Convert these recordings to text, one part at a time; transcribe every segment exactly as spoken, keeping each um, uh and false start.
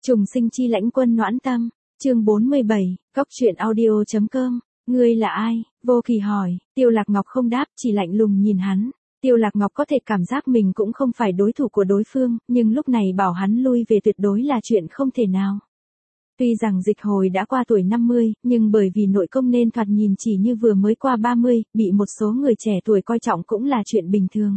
Trùng sinh chi lãnh quân noãn tâm, chương bốn mươi bảy, góc truyện audio.com, ngươi là ai? Vô Kỳ hỏi, Tiêu Lạc Ngọc không đáp, chỉ lạnh lùng nhìn hắn. Tiêu Lạc Ngọc có thể cảm giác mình cũng không phải đối thủ của đối phương, nhưng lúc này bảo hắn lui về tuyệt đối là chuyện không thể nào. Tuy rằng Dịch Hồi đã qua tuổi năm mươi, nhưng bởi vì nội công nên thoạt nhìn chỉ như vừa mới qua ba mươi, bị một số người trẻ tuổi coi trọng cũng là chuyện bình thường.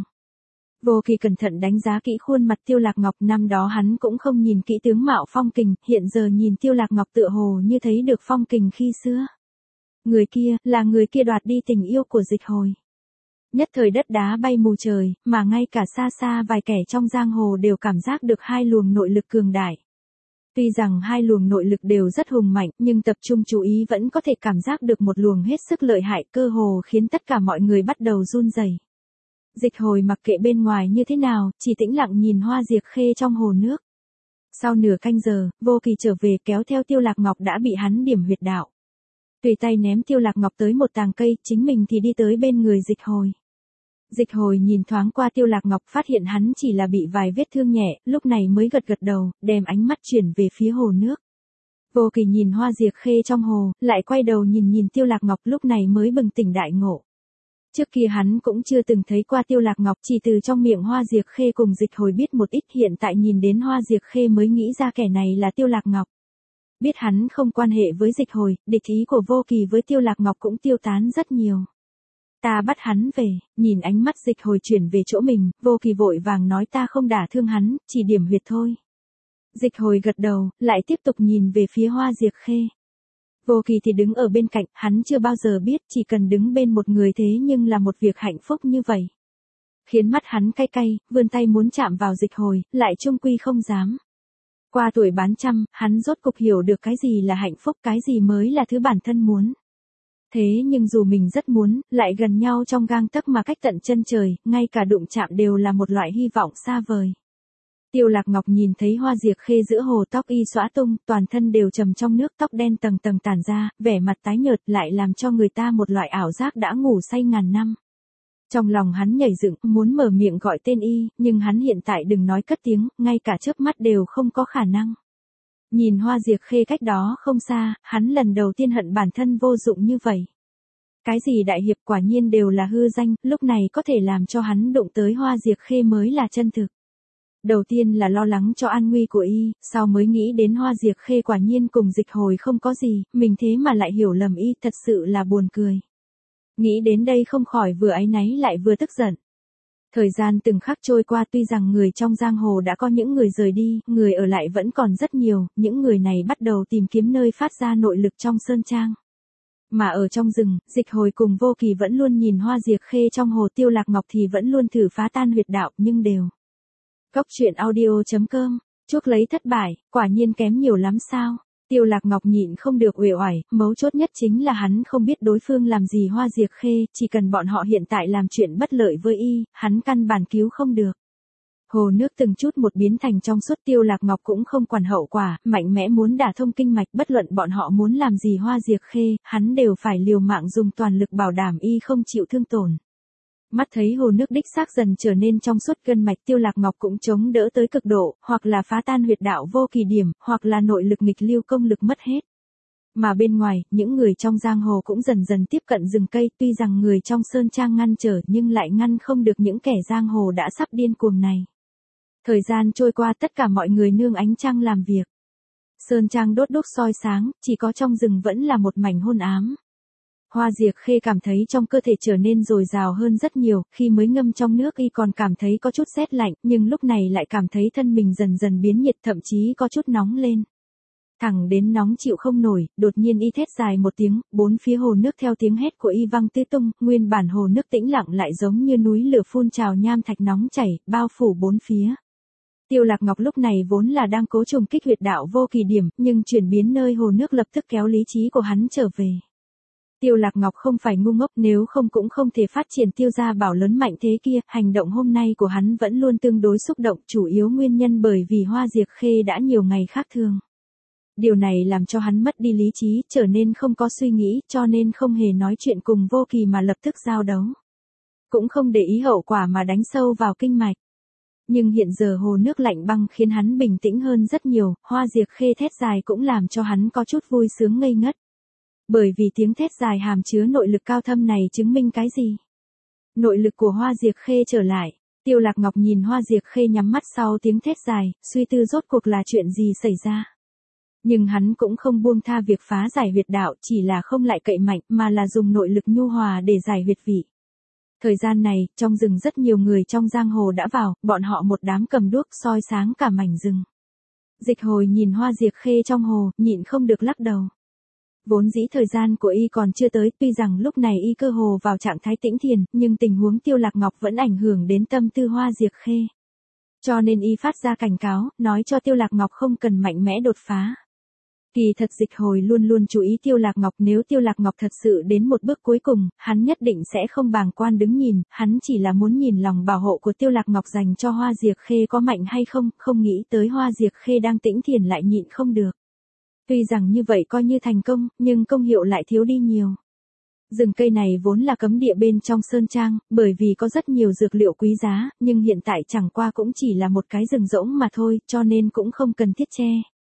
Vô Kỳ cẩn thận đánh giá kỹ khuôn mặt Tiêu Lạc Ngọc, năm đó hắn cũng không nhìn kỹ tướng mạo phong kình, hiện giờ nhìn Tiêu Lạc Ngọc tựa hồ như thấy được phong kình khi xưa. Người kia, là người kia đoạt đi tình yêu của Dịch Hồi. Nhất thời đất đá bay mù trời, mà ngay cả xa xa vài kẻ trong giang hồ đều cảm giác được hai luồng nội lực cường đại. Tuy rằng hai luồng nội lực đều rất hùng mạnh, nhưng tập trung chú ý vẫn có thể cảm giác được một luồng hết sức lợi hại, cơ hồ khiến tất cả mọi người bắt đầu run rẩy. Dịch Hồi mặc kệ bên ngoài như thế nào, chỉ tĩnh lặng nhìn hoa diệp khê trong hồ nước. Sau nửa canh giờ, Vô Kỳ trở về kéo theo Tiêu Lạc Ngọc đã bị hắn điểm huyệt đạo. Tùy tay ném Tiêu Lạc Ngọc tới một tàng cây, chính mình thì đi tới bên người Dịch Hồi. Dịch Hồi nhìn thoáng qua Tiêu Lạc Ngọc, phát hiện hắn chỉ là bị vài vết thương nhẹ, lúc này mới gật gật đầu, đem ánh mắt chuyển về phía hồ nước. Vô Kỳ nhìn hoa diệp khê trong hồ, lại quay đầu nhìn nhìn Tiêu Lạc Ngọc, lúc này mới bừng tỉnh đại ngộ. Trước kia hắn cũng chưa từng thấy qua Tiêu Lạc Ngọc, chỉ từ trong miệng hoa diệp khê cùng Dịch Hồi biết một ít, hiện tại nhìn đến hoa diệp khê mới nghĩ ra kẻ này là Tiêu Lạc Ngọc. Biết hắn không quan hệ với Dịch Hồi, địch ý của Vô Kỳ với Tiêu Lạc Ngọc cũng tiêu tán rất nhiều. Ta bắt hắn về, nhìn ánh mắt Dịch Hồi chuyển về chỗ mình, Vô Kỳ vội vàng nói ta không đả thương hắn, chỉ điểm huyệt thôi. Dịch Hồi gật đầu, lại tiếp tục nhìn về phía hoa diệp khê. Vô Kỳ thì đứng ở bên cạnh, hắn chưa bao giờ biết chỉ cần đứng bên một người thế nhưng là một việc hạnh phúc như vậy. Khiến mắt hắn cay cay, vươn tay muốn chạm vào Dịch Hồi, lại chung quy không dám. Qua tuổi bán trăm, hắn rốt cục hiểu được cái gì là hạnh phúc, cái gì mới là thứ bản thân muốn. Thế nhưng dù mình rất muốn, lại gần nhau trong gang tấc mà cách tận chân trời, ngay cả đụng chạm đều là một loại hy vọng xa vời. Tiêu Lạc Ngọc nhìn thấy hoa diệp khê giữa hồ, tóc y xõa tung, toàn thân đều trầm trong nước, tóc đen tầng tầng tản ra, vẻ mặt tái nhợt lại làm cho người ta một loại ảo giác đã ngủ say ngàn năm. Trong lòng hắn nhảy dựng, muốn mở miệng gọi tên y, nhưng hắn hiện tại đừng nói cất tiếng, ngay cả chớp mắt đều không có khả năng. Nhìn hoa diệp khê cách đó không xa, hắn lần đầu tiên hận bản thân vô dụng như vậy. Cái gì đại hiệp quả nhiên đều là hư danh, lúc này có thể làm cho hắn đụng tới hoa diệp khê mới là chân thực. Đầu tiên là lo lắng cho an nguy của y, sau mới nghĩ đến hoa diệp khê quả nhiên cùng Dịch Hồi không có gì, mình thế mà lại hiểu lầm y, thật sự là buồn cười. Nghĩ đến đây không khỏi vừa áy náy lại vừa tức giận. Thời gian từng khắc trôi qua, tuy rằng người trong giang hồ đã có những người rời đi, người ở lại vẫn còn rất nhiều, những người này bắt đầu tìm kiếm nơi phát ra nội lực trong sơn trang. Mà ở trong rừng, Dịch Hồi cùng Vô Kỳ vẫn luôn nhìn hoa diệp khê trong hồ, Tiêu Lạc Ngọc thì vẫn luôn thử phá tan huyệt đạo, nhưng đều. Góc truyện audio.com, chuốc lấy thất bại, quả nhiên kém nhiều lắm sao? Tiêu Lạc Ngọc nhịn không được uể oải, mấu chốt nhất chính là hắn không biết đối phương làm gì hoa diệp khê, chỉ cần bọn họ hiện tại làm chuyện bất lợi với y, hắn căn bản cứu không được. Hồ nước từng chút một biến thành trong suốt, Tiêu Lạc Ngọc cũng không quản hậu quả, mạnh mẽ muốn đả thông kinh mạch, bất luận bọn họ muốn làm gì hoa diệp khê, hắn đều phải liều mạng dùng toàn lực bảo đảm y không chịu thương tổn. Mắt thấy hồ nước đích xác dần trở nên trong suốt, gân mạch Tiêu Lạc Ngọc cũng chống đỡ tới cực độ, hoặc là phá tan huyệt đạo Vô Kỳ điểm, hoặc là nội lực nghịch lưu công lực mất hết. Mà bên ngoài, những người trong giang hồ cũng dần dần tiếp cận rừng cây, tuy rằng người trong sơn trang ngăn trở nhưng lại ngăn không được những kẻ giang hồ đã sắp điên cuồng này. Thời gian trôi qua, tất cả mọi người nương ánh trăng làm việc. Sơn trang đốt đuốc soi sáng, chỉ có trong rừng vẫn là một mảnh hôn ám. Hoa diệp khê cảm thấy trong cơ thể trở nên dồi dào hơn rất nhiều, khi mới ngâm trong nước y còn cảm thấy có chút rét lạnh, nhưng lúc này lại cảm thấy thân mình dần dần biến nhiệt, thậm chí có chút nóng lên. Thẳng đến nóng chịu không nổi, đột nhiên y thét dài một tiếng, bốn phía hồ nước theo tiếng hét của y văng tứ tung, nguyên bản hồ nước tĩnh lặng lại giống như núi lửa phun trào, nham thạch nóng chảy, bao phủ bốn phía. Tiêu Lạc Ngọc lúc này vốn là đang cố trùng kích huyệt đạo Vô Kỳ điểm, nhưng chuyển biến nơi hồ nước lập tức kéo lý trí của hắn trở về. Tiêu Lạc Ngọc không phải ngu ngốc, nếu không cũng không thể phát triển Tiêu gia bảo lớn mạnh thế kia, hành động hôm nay của hắn vẫn luôn tương đối xúc động, chủ yếu nguyên nhân bởi vì hoa diệp khê đã nhiều ngày khác thường. Điều này làm cho hắn mất đi lý trí, trở nên không có suy nghĩ, cho nên không hề nói chuyện cùng Vô Kỳ mà lập tức giao đấu. Cũng không để ý hậu quả mà đánh sâu vào kinh mạch. Nhưng hiện giờ hồ nước lạnh băng khiến hắn bình tĩnh hơn rất nhiều, Hoa Diệp Khê thét dài cũng làm cho hắn có chút vui sướng ngây ngất. Bởi vì tiếng thét dài hàm chứa nội lực cao thâm này chứng minh cái gì? Nội lực của Hoa Diệp Khê trở lại. Tiêu Lạc Ngọc nhìn Hoa Diệp Khê nhắm mắt sau tiếng thét dài, suy tư rốt cuộc là chuyện gì xảy ra. Nhưng hắn cũng không buông tha việc phá giải huyệt đạo, chỉ là không lại cậy mạnh mà là dùng nội lực nhu hòa để giải huyệt vị. Thời gian này, trong rừng rất nhiều người trong giang hồ đã vào, bọn họ một đám cầm đuốc soi sáng cả mảnh rừng. Dịch Hồi nhìn Hoa Diệp Khê trong hồ, nhịn không được lắc đầu. Vốn dĩ thời gian của y còn chưa tới, tuy rằng lúc này y cơ hồ vào trạng thái tĩnh thiền, nhưng tình huống Tiêu Lạc Ngọc vẫn ảnh hưởng đến tâm tư Hoa Diệp Khê. Cho nên y phát ra cảnh cáo, nói cho Tiêu Lạc Ngọc không cần mạnh mẽ đột phá. Kỳ thật Dịch Hồi luôn luôn chú ý Tiêu Lạc Ngọc, nếu Tiêu Lạc Ngọc thật sự đến một bước cuối cùng, hắn nhất định sẽ không bàng quan đứng nhìn, hắn chỉ là muốn nhìn lòng bảo hộ của Tiêu Lạc Ngọc dành cho Hoa Diệp Khê có mạnh hay không, không nghĩ tới Hoa Diệp Khê đang tĩnh thiền lại nhịn không được. Tuy rằng như vậy coi như thành công, nhưng công hiệu lại thiếu đi nhiều. Rừng cây này vốn là cấm địa bên trong sơn trang, bởi vì có rất nhiều dược liệu quý giá, nhưng hiện tại chẳng qua cũng chỉ là một cái rừng rỗng mà thôi, cho nên cũng không cần thiết che.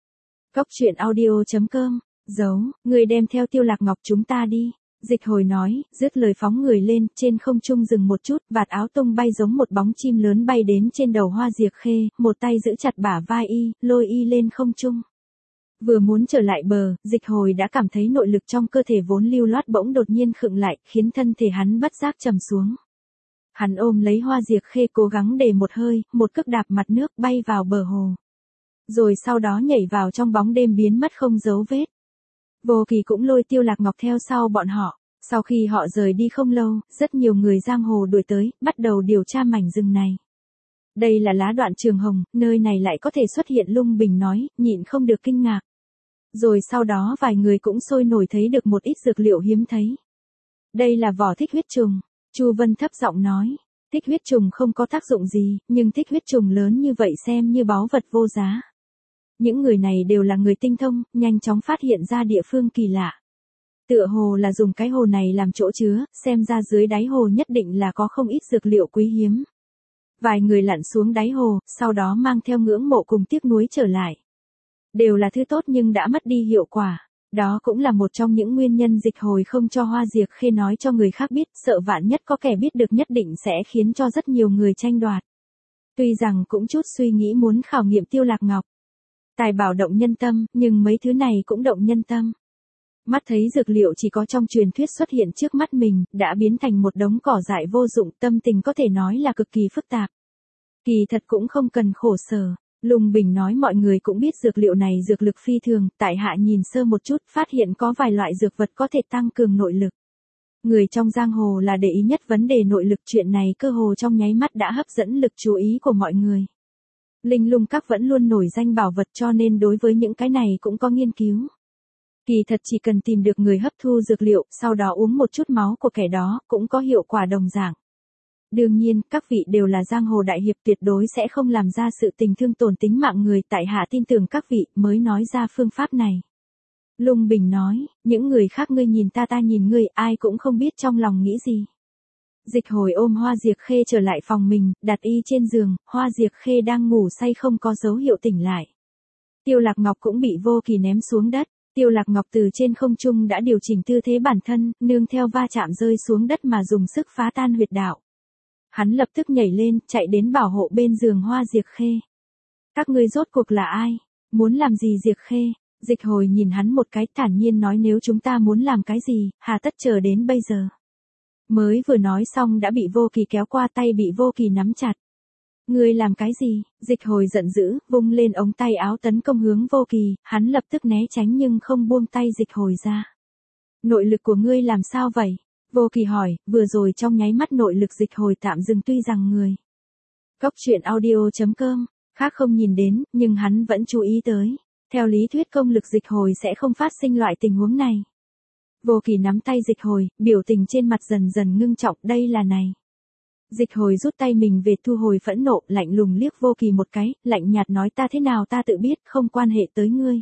Góc truyện audio chấm com, giấu, người đem theo Tiêu Lạc Ngọc chúng ta đi. Dịch Hồi nói, dứt lời phóng người lên, trên không trung dừng một chút, vạt áo tung bay giống một bóng chim lớn bay đến trên đầu Hoa Diệp Khê, một tay giữ chặt bả vai y, lôi y lên không trung. Vừa muốn trở lại bờ, Dịch Hồi đã cảm thấy nội lực trong cơ thể vốn lưu loát bỗng đột nhiên khựng lại, khiến thân thể hắn bất giác trầm xuống. Hắn ôm lấy Hoa Diệp Khê cố gắng để một hơi, một cước đạp mặt nước bay vào bờ hồ. Rồi sau đó nhảy vào trong bóng đêm biến mất không dấu vết. Vô Kỳ cũng lôi Tiêu Lạc Ngọc theo sau bọn họ. Sau khi họ rời đi không lâu, rất nhiều người giang hồ đuổi tới, bắt đầu điều tra mảnh rừng này. Đây là lá đoạn trường hồng, nơi này lại có thể xuất hiện Lung Bình nói, nhịn không được kinh ngạc. Rồi sau đó vài người cũng sôi nổi thấy được một ít dược liệu hiếm thấy. Đây là vỏ thích huyết trùng, Chu Vân thấp giọng nói. Thích huyết trùng không có tác dụng gì, nhưng thích huyết trùng lớn như vậy xem như báu vật vô giá. Những người này đều là người tinh thông, nhanh chóng phát hiện ra địa phương kỳ lạ. Tựa hồ là dùng cái hồ này làm chỗ chứa, xem ra dưới đáy hồ nhất định là có không ít dược liệu quý hiếm. Vài người lặn xuống đáy hồ, sau đó mang theo ngưỡng mộ cùng tiếc nuối trở lại. Đều là thứ tốt nhưng đã mất đi hiệu quả. Đó cũng là một trong những nguyên nhân Dịch Hồi không cho Hoa Diệp Khê nói cho người khác biết, sợ vạn nhất có kẻ biết được nhất định sẽ khiến cho rất nhiều người tranh đoạt. Tuy rằng cũng chút suy nghĩ muốn khảo nghiệm Tiêu Lạc Ngọc. Tài bảo động nhân tâm, nhưng mấy thứ này cũng động nhân tâm. Mắt thấy dược liệu chỉ có trong truyền thuyết xuất hiện trước mắt mình, đã biến thành một đống cỏ dại vô dụng, tâm tình có thể nói là cực kỳ phức tạp. Kỳ thật cũng không cần khổ sở. Lung Bình nói mọi người cũng biết dược liệu này dược lực phi thường, tại hạ nhìn sơ một chút, phát hiện có vài loại dược vật có thể tăng cường nội lực. Người trong giang hồ là để ý nhất vấn đề nội lực, chuyện này cơ hồ trong nháy mắt đã hấp dẫn lực chú ý của mọi người. Linh Lung Các vẫn luôn nổi danh bảo vật cho nên đối với những cái này cũng có nghiên cứu. Kỳ thật chỉ cần tìm được người hấp thu dược liệu, sau đó uống một chút máu của kẻ đó, cũng có hiệu quả đồng dạng. Đương nhiên, các vị đều là giang hồ đại hiệp, tuyệt đối sẽ không làm ra sự tình thương tổn tính mạng người, tại hạ tin tưởng các vị mới nói ra phương pháp này. Lung Bình nói, những người khác ngươi nhìn ta ta nhìn ngươi, ai cũng không biết trong lòng nghĩ gì. Dịch Hồi ôm Hoa Diệp Khê trở lại phòng mình, đặt y trên giường, Hoa Diệp Khê đang ngủ say không có dấu hiệu tỉnh lại. Tiêu Lạc Ngọc cũng bị Vô Kỳ ném xuống đất. Tiêu Lạc Ngọc từ trên không trung đã điều chỉnh tư thế bản thân, nương theo va chạm rơi xuống đất mà dùng sức phá tan huyệt đạo. Hắn lập tức nhảy lên, chạy đến bảo hộ bên giường Hoa Diệp Khê. Các ngươi rốt cuộc là ai? Muốn làm gì Diệp Khê? Dịch Hồi nhìn hắn một cái, thản nhiên nói, nếu chúng ta muốn làm cái gì, hà tất chờ đến bây giờ. Mới vừa nói xong đã bị Vô Kỳ kéo qua, tay bị Vô Kỳ nắm chặt. Ngươi làm cái gì? Dịch Hồi giận dữ, vung lên ống tay áo tấn công hướng Vô Kỳ, hắn lập tức né tránh nhưng không buông tay Dịch Hồi ra. Nội lực của ngươi làm sao vậy? Vô Kỳ hỏi, vừa rồi trong nháy mắt nội lực Dịch Hồi tạm dừng, tuy rằng người. Góc truyện audio chấm com, khác không nhìn đến, nhưng hắn vẫn chú ý tới. Theo lý thuyết công lực Dịch Hồi sẽ không phát sinh loại tình huống này. Vô Kỳ nắm tay Dịch Hồi, biểu tình trên mặt dần dần ngưng trọng, đây là này. Dịch Hồi rút tay mình về, thu hồi phẫn nộ, lạnh lùng liếc Vô Kỳ một cái, lạnh nhạt nói, ta thế nào ta tự biết, không quan hệ tới ngươi.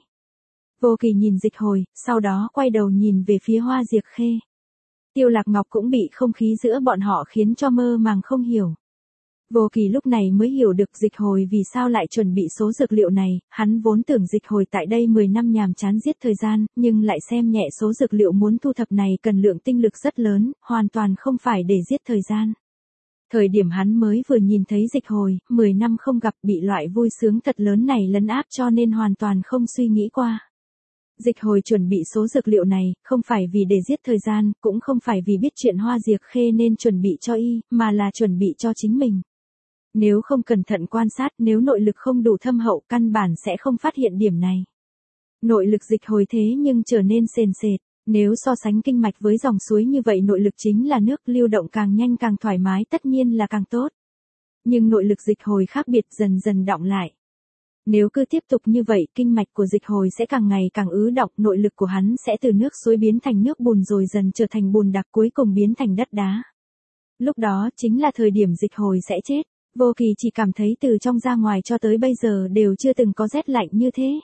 Vô Kỳ nhìn Dịch Hồi, sau đó quay đầu nhìn về phía Hoa Diệp Khê. Tiêu Lạc Ngọc cũng bị không khí giữa bọn họ khiến cho mơ màng không hiểu. Vô Kỳ lúc này mới hiểu được Dịch Hồi vì sao lại chuẩn bị số dược liệu này, hắn vốn tưởng Dịch Hồi tại đây mười năm nhàm chán giết thời gian, nhưng lại xem nhẹ số dược liệu muốn thu thập này cần lượng tinh lực rất lớn, hoàn toàn không phải để giết thời gian. Thời điểm hắn mới vừa nhìn thấy Dịch Hồi, mười năm không gặp bị loại vui sướng thật lớn này lấn áp cho nên hoàn toàn không suy nghĩ qua. Dịch Hồi chuẩn bị số dược liệu này, không phải vì để giết thời gian, cũng không phải vì biết chuyện Hoa Diệp Khê nên chuẩn bị cho y, mà là chuẩn bị cho chính mình. Nếu không cẩn thận quan sát, nếu nội lực không đủ thâm hậu, căn bản sẽ không phát hiện điểm này. Nội lực Dịch Hồi thế nhưng trở nên sền sệt, nếu so sánh kinh mạch với dòng suối như vậy nội lực chính là nước lưu động càng nhanh càng thoải mái tất nhiên là càng tốt. Nhưng nội lực Dịch Hồi khác biệt dần dần đọng lại. Nếu cứ tiếp tục như vậy, kinh mạch của Dịch Hồi sẽ càng ngày càng ứ đọng, nội lực của hắn sẽ từ nước suối biến thành nước bùn rồi dần trở thành bùn đặc cuối cùng biến thành đất đá. Lúc đó chính là thời điểm Dịch Hồi sẽ chết. Vô Kỳ chỉ cảm thấy từ trong ra ngoài cho tới bây giờ đều chưa từng có rét lạnh như thế.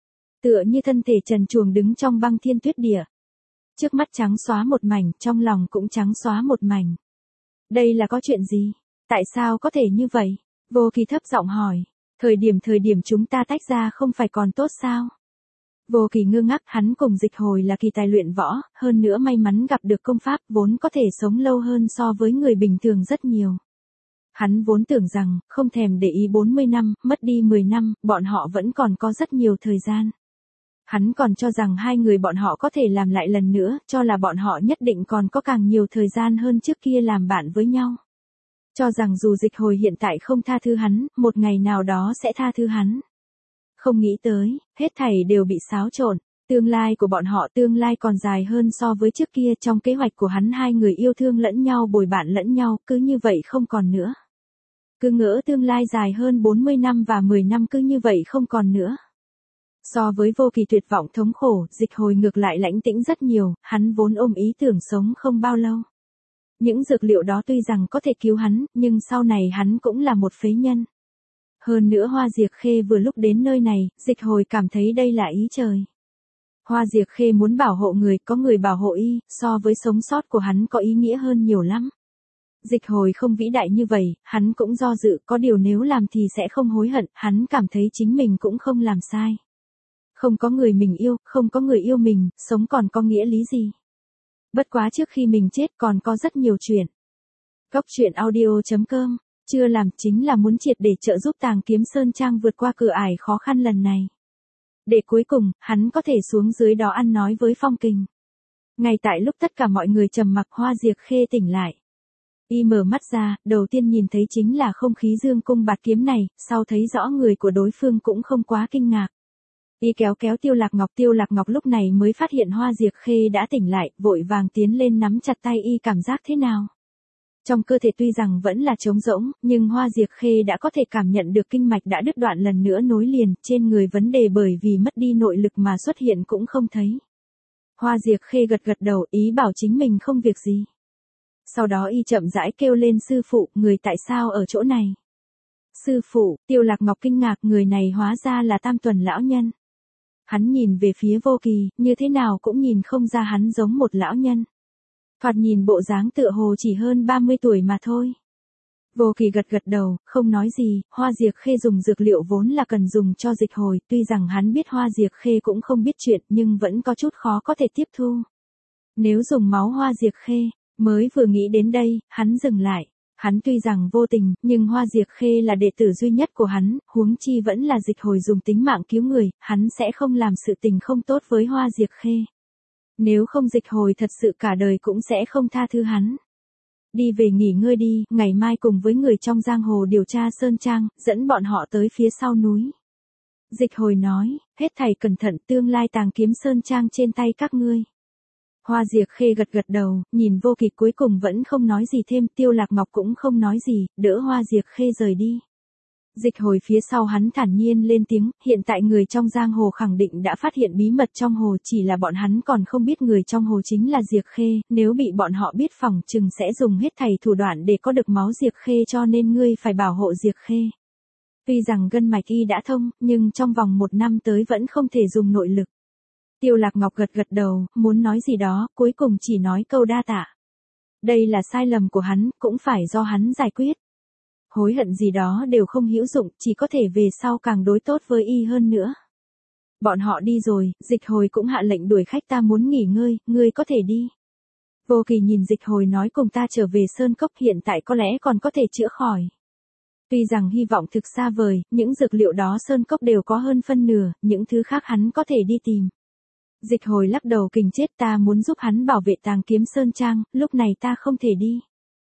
Tựa như thân thể trần truồng đứng trong băng thiên tuyết địa. Trước mắt trắng xóa một mảnh, trong lòng cũng trắng xóa một mảnh. Đây là có chuyện gì? Tại sao có thể như vậy? Vô Kỳ thấp giọng hỏi. Thời điểm thời điểm chúng ta tách ra không phải còn tốt sao? Vô Kỳ ngơ ngác, hắn cùng Dịch Hồi là kỳ tài luyện võ, hơn nữa may mắn gặp được công pháp vốn có thể sống lâu hơn so với người bình thường rất nhiều. Hắn vốn tưởng rằng, không thèm để ý bốn mươi năm, mất đi mười năm, bọn họ vẫn còn có rất nhiều thời gian. Hắn còn cho rằng hai người bọn họ có thể làm lại lần nữa, cho là bọn họ nhất định còn có càng nhiều thời gian hơn trước kia làm bạn với nhau. Cho rằng dù Dịch Hồi hiện tại không tha thứ hắn, một ngày nào đó sẽ tha thứ hắn. Không nghĩ tới, hết thảy đều bị xáo trộn. Tương lai của bọn họ tương lai còn dài hơn so với trước kia, trong kế hoạch của hắn hai người yêu thương lẫn nhau bồi bạn lẫn nhau, cứ như vậy không còn nữa. Cứ ngỡ tương lai dài hơn bốn mươi năm và mười năm cứ như vậy không còn nữa. So với Vô Kỳ tuyệt vọng thống khổ, Dịch Hồi ngược lại lãnh tĩnh rất nhiều, hắn vốn ôm ý tưởng sống không bao lâu. Những dược liệu đó tuy rằng có thể cứu hắn, nhưng sau này hắn cũng là một phế nhân. Hơn nữa Hoa Diệp Khê vừa lúc đến nơi này, Dịch Hồi cảm thấy đây là ý trời. Hoa Diệp Khê muốn bảo hộ người, có người bảo hộ y, so với sống sót của hắn có ý nghĩa hơn nhiều lắm. Dịch Hồi không vĩ đại như vậy, hắn cũng do dự, có điều nếu làm thì sẽ không hối hận, hắn cảm thấy chính mình cũng không làm sai. Không có người mình yêu, không có người yêu mình, sống còn có nghĩa lý gì. Bất quá trước khi mình chết còn có rất nhiều chuyện. Góc truyện audio chấm com, chưa làm chính là muốn triệt để trợ giúp Tàng Kiếm Sơn Trang vượt qua cửa ải khó khăn lần này. Để cuối cùng, hắn có thể xuống dưới đó ăn nói với Phong Kình. Ngay tại lúc tất cả mọi người trầm mặc, Hoa Diệp Khê tỉnh lại. Y mở mắt ra, đầu tiên nhìn thấy chính là không khí dương cung bạt kiếm này, sau thấy rõ người của đối phương cũng không quá kinh ngạc. Y kéo kéo Tiêu Lạc Ngọc, Tiêu Lạc Ngọc lúc này mới phát hiện Hoa Diệp Khê đã tỉnh lại, vội vàng tiến lên nắm chặt tay y, cảm giác thế nào? Trong cơ thể tuy rằng vẫn là trống rỗng, nhưng Hoa Diệp Khê đã có thể cảm nhận được kinh mạch đã đứt đoạn lần nữa nối liền, trên người vấn đề bởi vì mất đi nội lực mà xuất hiện cũng không thấy. Hoa Diệp Khê gật gật đầu, ý bảo chính mình không việc gì. Sau đó y chậm rãi kêu lên sư phụ, người tại sao ở chỗ này? Sư phụ, Tiêu Lạc Ngọc kinh ngạc, người này hóa ra là Tam Tuần lão nhân. Hắn nhìn về phía Vô Kỳ, như thế nào cũng nhìn không ra hắn giống một lão nhân. Thoạt nhìn bộ dáng tựa hồ chỉ hơn ba mươi tuổi mà thôi. Vô Kỳ gật gật đầu, không nói gì, Hoa Diệp Khê dùng dược liệu vốn là cần dùng cho Dịch Hồi, tuy rằng hắn biết Hoa Diệp Khê cũng không biết chuyện nhưng vẫn có chút khó có thể tiếp thu. Nếu dùng máu Hoa Diệp Khê, mới vừa nghĩ đến đây, hắn dừng lại. Hắn tuy rằng vô tình, nhưng Hoa Diệp Khê là đệ tử duy nhất của hắn, huống chi vẫn là Dịch Hồi dùng tính mạng cứu người, hắn sẽ không làm sự tình không tốt với Hoa Diệp Khê. Nếu không Dịch Hồi thật sự cả đời cũng sẽ không tha thứ hắn. Đi về nghỉ ngơi đi, ngày mai cùng với người trong giang hồ điều tra Sơn Trang, dẫn bọn họ tới phía sau núi. Dịch Hồi nói, hết thảy cẩn thận, tương lai Tàng Kiếm Sơn Trang trên tay các ngươi. Hoa Diệp Khê gật gật đầu, nhìn Vô Kỳ cuối cùng vẫn không nói gì thêm, Tiêu Lạc Ngọc cũng không nói gì, đỡ Hoa Diệp Khê rời đi. Dịch Hồi phía sau hắn thản nhiên lên tiếng, hiện tại người trong giang hồ khẳng định đã phát hiện bí mật trong hồ, chỉ là bọn hắn còn không biết người trong hồ chính là Diệp Khê, nếu bị bọn họ biết phòng chừng sẽ dùng hết thảy thủ đoạn để có được máu Diệp Khê, cho nên ngươi phải bảo hộ Diệp Khê. Tuy rằng gân mạch y đã thông, nhưng trong vòng một năm tới vẫn không thể dùng nội lực. Tiêu Lạc Ngọc gật gật đầu, muốn nói gì đó, cuối cùng chỉ nói câu đa tạ. Đây là sai lầm của hắn, cũng phải do hắn giải quyết. hối hận gì đó đều không hữu dụng, chỉ có thể về sau càng đối tốt với y hơn nữa. Bọn họ đi rồi, Dịch Hồi cũng hạ lệnh đuổi khách, ta muốn nghỉ ngơi, ngươi có thể đi. Vô Kỳ nhìn Dịch Hồi nói cùng ta trở về Sơn Cốc, hiện tại có lẽ còn có thể chữa khỏi. Tuy rằng hy vọng thực xa vời, những dược liệu đó Sơn Cốc đều có hơn phân nửa, những thứ khác hắn có thể đi tìm. Dịch Hồi lắc đầu kình chết, ta muốn giúp hắn bảo vệ Tàng Kiếm Sơn Trang, lúc này ta không thể đi.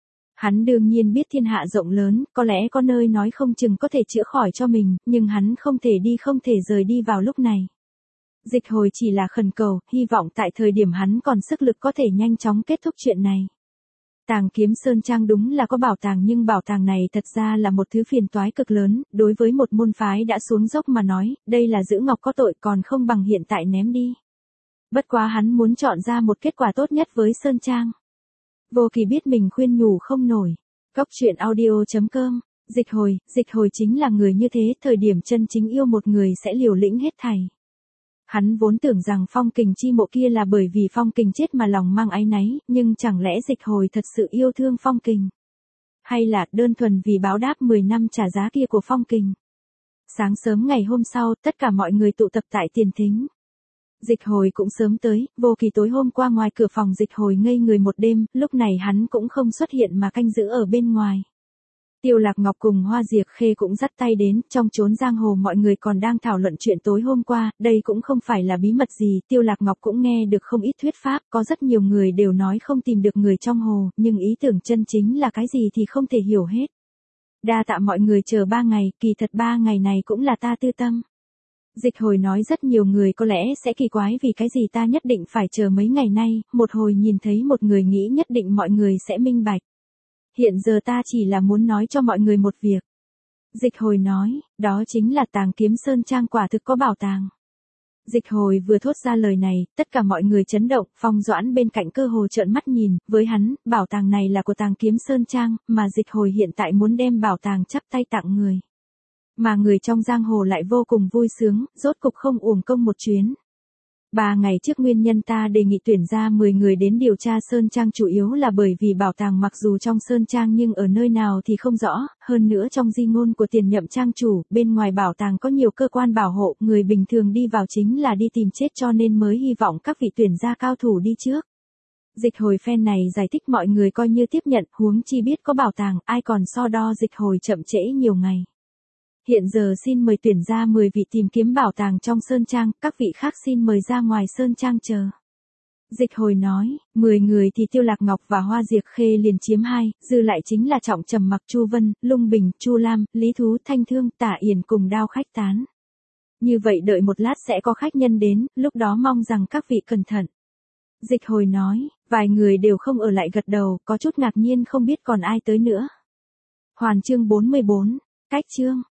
Hắn đương nhiên biết thiên hạ rộng lớn, có lẽ có nơi nói không chừng có thể chữa khỏi cho mình, nhưng hắn không thể đi, không thể rời đi vào lúc này. Dịch Hồi chỉ là khẩn cầu, hy vọng tại thời điểm hắn còn sức lực có thể nhanh chóng kết thúc chuyện này. Tàng Kiếm Sơn Trang đúng là có bảo tàng, nhưng bảo tàng này thật ra là một thứ phiền toái cực lớn, đối với một môn phái đã xuống dốc mà nói, đây là giữ ngọc có tội, còn không bằng hiện tại ném đi. Bất quá hắn muốn chọn ra một kết quả tốt nhất với Sơn Trang. Vô Kỳ biết mình khuyên nhủ không nổi. Góc truyện audio chấm com. Dịch Hồi, Dịch Hồi chính là người như thế, thời điểm chân chính yêu một người sẽ liều lĩnh hết thảy. Hắn vốn tưởng rằng Phong Kình chi mộ kia là bởi vì Phong Kình chết mà lòng mang áy náy, nhưng chẳng lẽ Dịch Hồi thật sự yêu thương Phong Kình? Hay là đơn thuần vì báo đáp mười năm trả giá kia của Phong Kình? Sáng sớm ngày hôm sau, tất cả mọi người tụ tập tại tiền thính. Dịch Hồi cũng sớm tới, Vô Kỳ tối hôm qua ngoài cửa phòng Dịch Hồi ngây người một đêm, lúc này hắn cũng không xuất hiện mà canh giữ ở bên ngoài. Tiêu Lạc Ngọc cùng Hoa Diệp Khê cũng dắt tay đến, trong chốn giang hồ mọi người còn đang thảo luận chuyện tối hôm qua, đây cũng không phải là bí mật gì, Tiêu Lạc Ngọc cũng nghe được không ít thuyết pháp, có rất nhiều người đều nói không tìm được người trong hồ, nhưng ý tưởng chân chính là cái gì thì không thể hiểu hết. Đa tạ mọi người chờ ba ngày, kỳ thật ba ngày này cũng là ta tư tâm. Dịch Hồi nói rất nhiều người có lẽ sẽ kỳ quái vì cái gì ta nhất định phải chờ mấy ngày nay, một hồi nhìn thấy một người nghĩ nhất định mọi người sẽ minh bạch. Hiện giờ ta chỉ là muốn nói cho mọi người một việc. Dịch Hồi nói, đó chính là Tàng Kiếm Sơn Trang quả thực có bảo tàng. Dịch Hồi vừa thốt ra lời này, tất cả mọi người chấn động, Phong Doãn bên cạnh cơ hồ trợn mắt nhìn, với hắn, bảo tàng này là của Tàng Kiếm Sơn Trang, mà Dịch Hồi hiện tại muốn đem bảo tàng chắp tay tặng người. Mà người trong giang hồ lại vô cùng vui sướng, rốt cục không uổng công một chuyến. Ba ngày trước nguyên nhân ta đề nghị tuyển ra mười người đến điều tra Sơn Trang chủ yếu là bởi vì bảo tàng mặc dù trong Sơn Trang nhưng ở nơi nào thì không rõ, hơn nữa trong di ngôn của tiền nhậm trang chủ, bên ngoài bảo tàng có nhiều cơ quan bảo hộ, người bình thường đi vào chính là đi tìm chết, cho nên mới hy vọng các vị tuyển ra cao thủ đi trước. Dịch Hồi phen này giải thích mọi người coi như tiếp nhận, huống chi biết có bảo tàng, ai còn so đo Dịch Hồi chậm trễ nhiều ngày. Hiện giờ xin mời tuyển ra mười vị tìm kiếm bảo tàng trong Sơn Trang, các vị khác xin mời ra ngoài Sơn Trang chờ. Dịch Hồi nói, mười người thì Tiêu Lạc Ngọc và Hoa Diệp Khê liền chiếm hai, dư lại chính là Trọng Trầm Mặc, Chu Vân, Lung Bình, Chu Lam, Lý Thú, Thanh Thương, Tả Yển cùng Đao Khách Tán. Như vậy đợi một lát sẽ có khách nhân đến, lúc đó mong rằng các vị cẩn thận. Dịch Hồi nói, vài người đều không ở lại gật đầu, có chút ngạc nhiên không biết còn ai tới nữa. Hoàn chương bốn mươi bốn, cách chương.